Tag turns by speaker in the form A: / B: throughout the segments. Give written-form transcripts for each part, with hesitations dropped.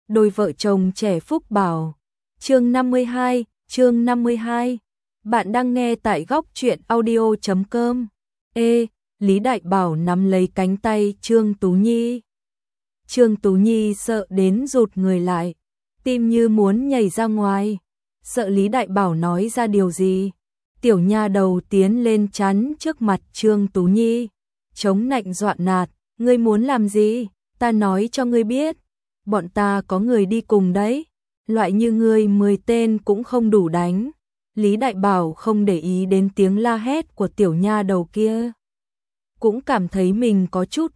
A: đôi vợ chồng trẻ Phúc Bảo. Chương 52. Bạn đang nghe tại góc truyện audio.com. Lý Đại Bảo nắm lấy cánh tay Trương Tú Nhi. Trương Tú Nhi sợ đến rụt người lại, tim như muốn nhảy ra ngoài, sợ Lý Đại Bảo nói ra điều gì. Tiểu nha đầu tiến lên chắn trước mặt Trương Tú Nhi, chống nạnh dọa nạt, ngươi muốn làm gì? Ta nói cho ngươi biết, bọn ta có người đi cùng đấy, loại như ngươi 10 tên cũng không đủ đánh. Lý Đại Bảo không để ý đến tiếng la hét của tiểu nha đầu kia, cũng cảm thấy mình có chút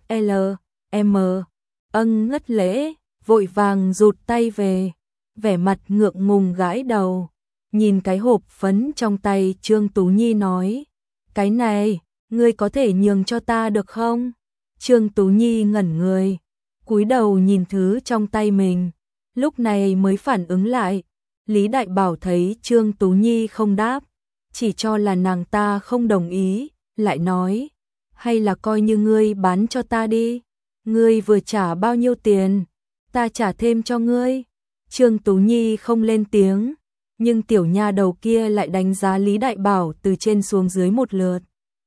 A: ngất lễ, vội vàng rụt tay về, vẻ mặt ngượng ngùng gãi đầu, nhìn cái hộp phấn trong tay Trương Tú Nhi nói, cái này, ngươi có thể nhường cho ta được không? Trương Tú Nhi ngẩn người, cúi đầu nhìn thứ trong tay mình, lúc này mới phản ứng lại. Lý Đại Bảo thấy Trương Tú Nhi không đáp, chỉ cho là nàng ta không đồng ý, lại nói, hay là coi như ngươi bán cho ta đi, ngươi vừa trả bao nhiêu tiền, ta trả thêm cho ngươi. Trương Tú Nhi không lên tiếng, nhưng tiểu nha đầu kia lại đánh giá Lý Đại Bảo từ trên xuống dưới một lượt.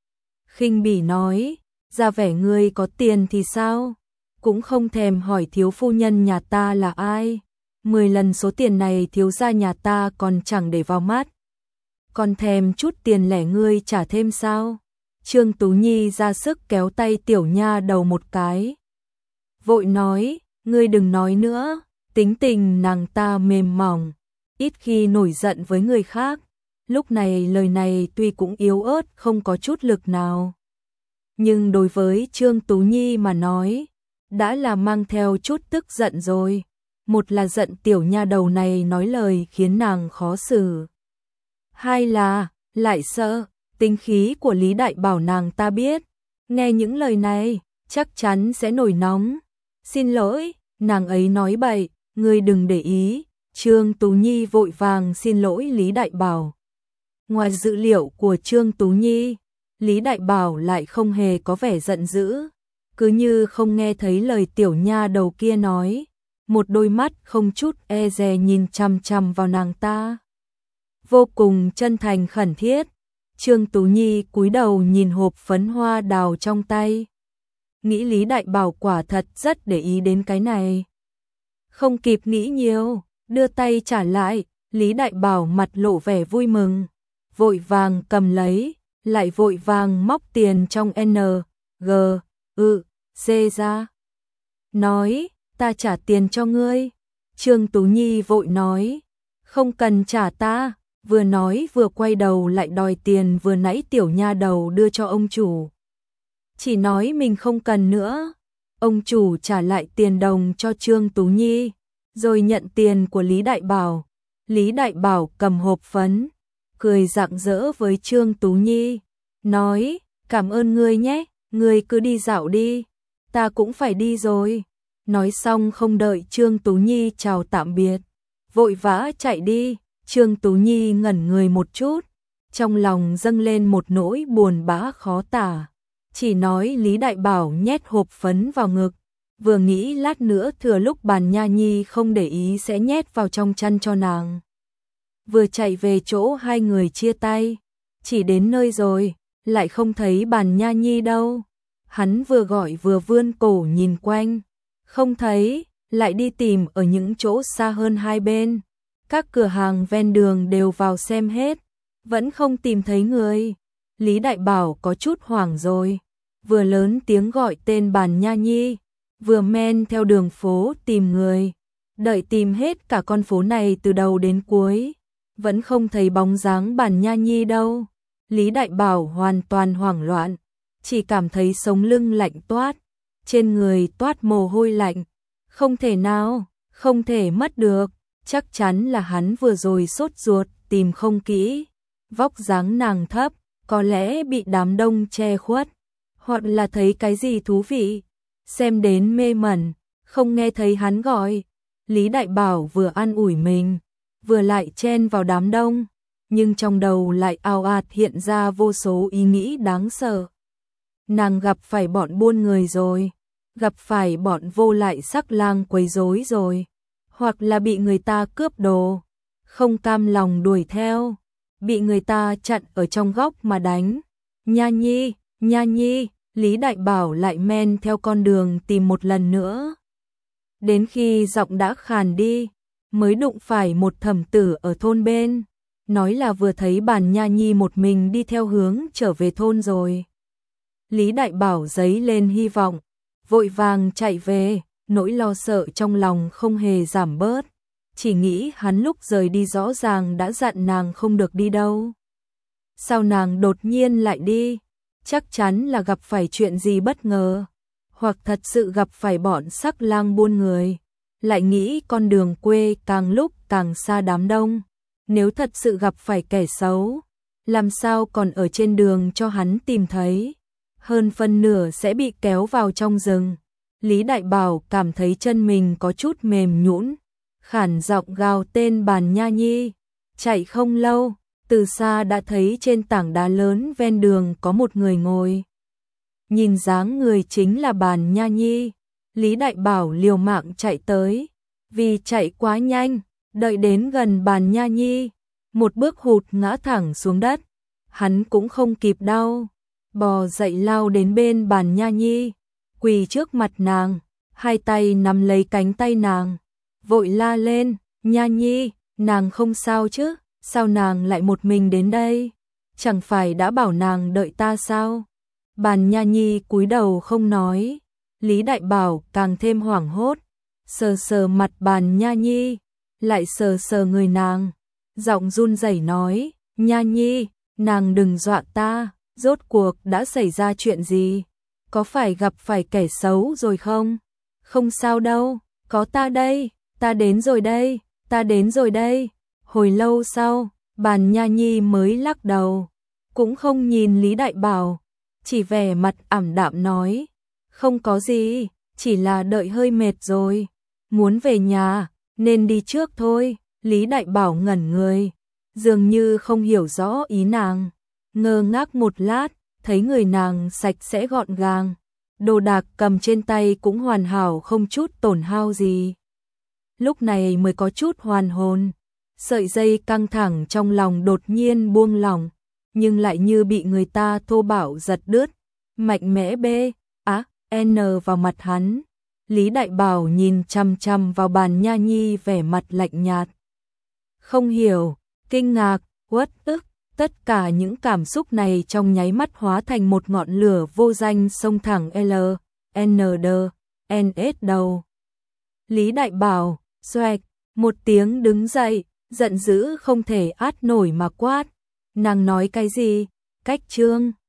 A: Khinh bỉ nói, ra vẻ ngươi có tiền thì sao, cũng không thèm hỏi thiếu phu nhân nhà ta là ai. 10 lần số tiền này thiếu gia nhà ta còn chẳng để vào mắt, còn thèm chút tiền lẻ ngươi trả thêm sao? Trương Tú Nhi ra sức kéo tay tiểu nha đầu một cái, vội nói, ngươi đừng nói nữa. Tính tình nàng ta mềm mỏng, ít khi nổi giận với người khác, lúc này lời này tuy cũng yếu ớt không có chút lực nào, nhưng đối với Trương Tú Nhi mà nói, đã là mang theo chút tức giận rồi. Một là giận tiểu nha đầu này nói lời khiến nàng khó xử, hai là lại sợ tính khí của Lý Đại Bảo nàng ta biết, nghe những lời này chắc chắn sẽ nổi nóng. Xin lỗi, nàng ấy nói bậy, ngươi đừng để ý. Trương Tú Nhi vội vàng xin lỗi Lý Đại Bảo. Ngoài dự liệu của Trương Tú Nhi, Lý Đại Bảo lại không hề có vẻ giận dữ, cứ như không nghe thấy lời tiểu nha đầu kia nói, một đôi mắt không chút e dè nhìn chằm chằm vào nàng ta, vô cùng chân thành khẩn thiết. Trương Tú Nhi cúi đầu nhìn hộp phấn hoa đào trong tay, nghĩ Lý Đại Bảo quả thật rất để ý đến cái này. Không kịp nghĩ nhiều, đưa tay trả lại, Lý Đại Bảo mặt lộ vẻ vui mừng, vội vàng cầm lấy, lại vội vàng móc tiền trong NGC ra, nói, ta trả tiền cho ngươi. Trương Tú Nhi vội nói, không cần trả ta, vừa nói vừa quay đầu lại đòi tiền vừa nãy tiểu nha đầu đưa cho ông chủ. Chỉ nói mình không cần nữa. Ông chủ trả lại tiền đồng cho Trương Tú Nhi, rồi nhận tiền của Lý Đại Bảo. Lý Đại Bảo cầm hộp phấn, cười rạng rỡ với Trương Tú Nhi, nói, cảm ơn ngươi nhé, ngươi cứ đi dạo đi, ta cũng phải đi rồi. Nói xong không đợi Trương Tú Nhi chào tạm biệt, vội vã chạy đi. Trương Tú Nhi ngẩn người một chút, trong lòng dâng lên một nỗi buồn bã khó tả, chỉ nói Lý Đại Bảo nhét hộp phấn vào ngực, vừa nghĩ lát nữa thừa lúc Bàn Nha Nhi không để ý sẽ nhét vào trong chăn cho nàng. Vừa chạy về chỗ hai người chia tay, chỉ đến nơi rồi, lại không thấy Bàn Nha Nhi đâu. Hắn vừa gọi vừa vươn cổ nhìn quanh, không thấy, lại đi tìm ở những chỗ xa hơn hai bên. Các cửa hàng ven đường đều vào xem hết, vẫn không tìm thấy người. Lý Đại Bảo có chút hoảng rồi, vừa lớn tiếng gọi tên Bàn Nha Nhi, vừa men theo đường phố tìm người. Đợi tìm hết cả con phố này từ đầu đến cuối, vẫn không thấy bóng dáng Bàn Nha Nhi đâu. Lý Đại Bảo hoàn toàn hoảng loạn, chỉ cảm thấy sống lưng lạnh toát, trên người toát mồ hôi lạnh. Không thể nào, không thể mất được, chắc chắn là hắn vừa rồi sốt ruột tìm không kỹ. Vóc dáng nàng thấp, có lẽ bị đám đông che khuất, hoặc là thấy cái gì thú vị, xem đến mê mẩn, không nghe thấy hắn gọi. Lý Đại Bảo vừa an ủi mình, vừa lại chen vào đám đông, nhưng trong đầu lại ào ạt hiện ra vô số ý nghĩ đáng sợ. Nàng gặp phải bọn buôn người rồi, gặp phải bọn vô lại sắc lang quấy rối rồi, hoặc là bị người ta cướp đồ, không cam lòng đuổi theo, bị người ta chặn ở trong góc mà đánh. Nha Nhi, Lý Đại Bảo lại men theo con đường tìm một lần nữa. Đến khi giọng đã khàn đi, mới đụng phải một thẩm tử ở thôn bên, nói là vừa thấy Bàn Nha Nhi một mình đi theo hướng trở về thôn rồi. Lý Đại Bảo dấy lên hy vọng, vội vàng chạy về, nỗi lo sợ trong lòng không hề giảm bớt, chỉ nghĩ hắn lúc rời đi rõ ràng đã dặn nàng không được đi đâu. Sao nàng đột nhiên lại đi? Chắc chắn là gặp phải chuyện gì bất ngờ, hoặc thật sự gặp phải bọn sắc lang buôn người. Lại nghĩ con đường quê càng lúc càng xa đám đông, nếu thật sự gặp phải kẻ xấu, làm sao còn ở trên đường cho hắn tìm thấy, hơn phân nửa sẽ bị kéo vào trong rừng. Lý Đại Bảo cảm thấy chân mình có chút mềm nhũn, khản giọng gào tên Bàn Nha Nhi. Chạy không lâu, từ xa đã thấy trên tảng đá lớn ven đường có một người ngồi. Nhìn dáng người chính là Bàn Nha Nhi. Lý Đại Bảo liều mạng chạy tới, vì chạy quá nhanh, đợi đến gần Bàn Nha Nhi, một bước hụt ngã thẳng xuống đất. Hắn cũng không kịp đau, bò dậy lao đến bên Bàn Nha Nhi, quỳ trước mặt nàng, hai tay nắm lấy cánh tay nàng, vội la lên, Nha Nhi, nàng không sao chứ, sao nàng lại một mình đến đây, chẳng phải đã bảo nàng đợi ta sao? Bàn Nha Nhi cúi đầu không nói. Lý Đại Bảo càng thêm hoảng hốt, sờ sờ mặt Bàn Nha Nhi, lại sờ sờ người nàng, giọng run rẩy nói, Nha Nhi, nàng đừng dọa ta, rốt cuộc đã xảy ra chuyện gì? Có phải gặp phải kẻ xấu rồi không? Không sao đâu, có ta đây, ta đến rồi đây, ta đến rồi đây. Hồi lâu sau, Bàn Nha Nhi mới lắc đầu, cũng không nhìn Lý Đại Bảo, chỉ vẻ mặt ảm đạm nói, không có gì, chỉ là đợi hơi mệt rồi, muốn về nhà, nên đi trước thôi. Lý Đại Bảo ngẩn người, dường như không hiểu rõ ý nàng, ngơ ngác một lát, thấy người nàng sạch sẽ gọn gàng, đồ đạc cầm trên tay cũng hoàn hảo không chút tổn hao gì. Lúc này mới có chút hoàn hồn, sợi dây căng thẳng trong lòng đột nhiên buông lỏng, nhưng lại như bị người ta thô bạo giật đứt, mạnh mẽ N vào mặt hắn. Lý Đại Bảo nhìn chằm chằm vào Bàn Nha Nhi vẻ mặt lạnh nhạt. Không hiểu, kinh ngạc, uất ức, tất cả những cảm xúc này trong nháy mắt hóa thành một ngọn lửa vô danh xông thẳng LND đầu. Lý Đại Bảo, xoẹt, một tiếng đứng dậy, giận dữ không thể át nổi mà quát. Nàng nói cái gì? Cách trương.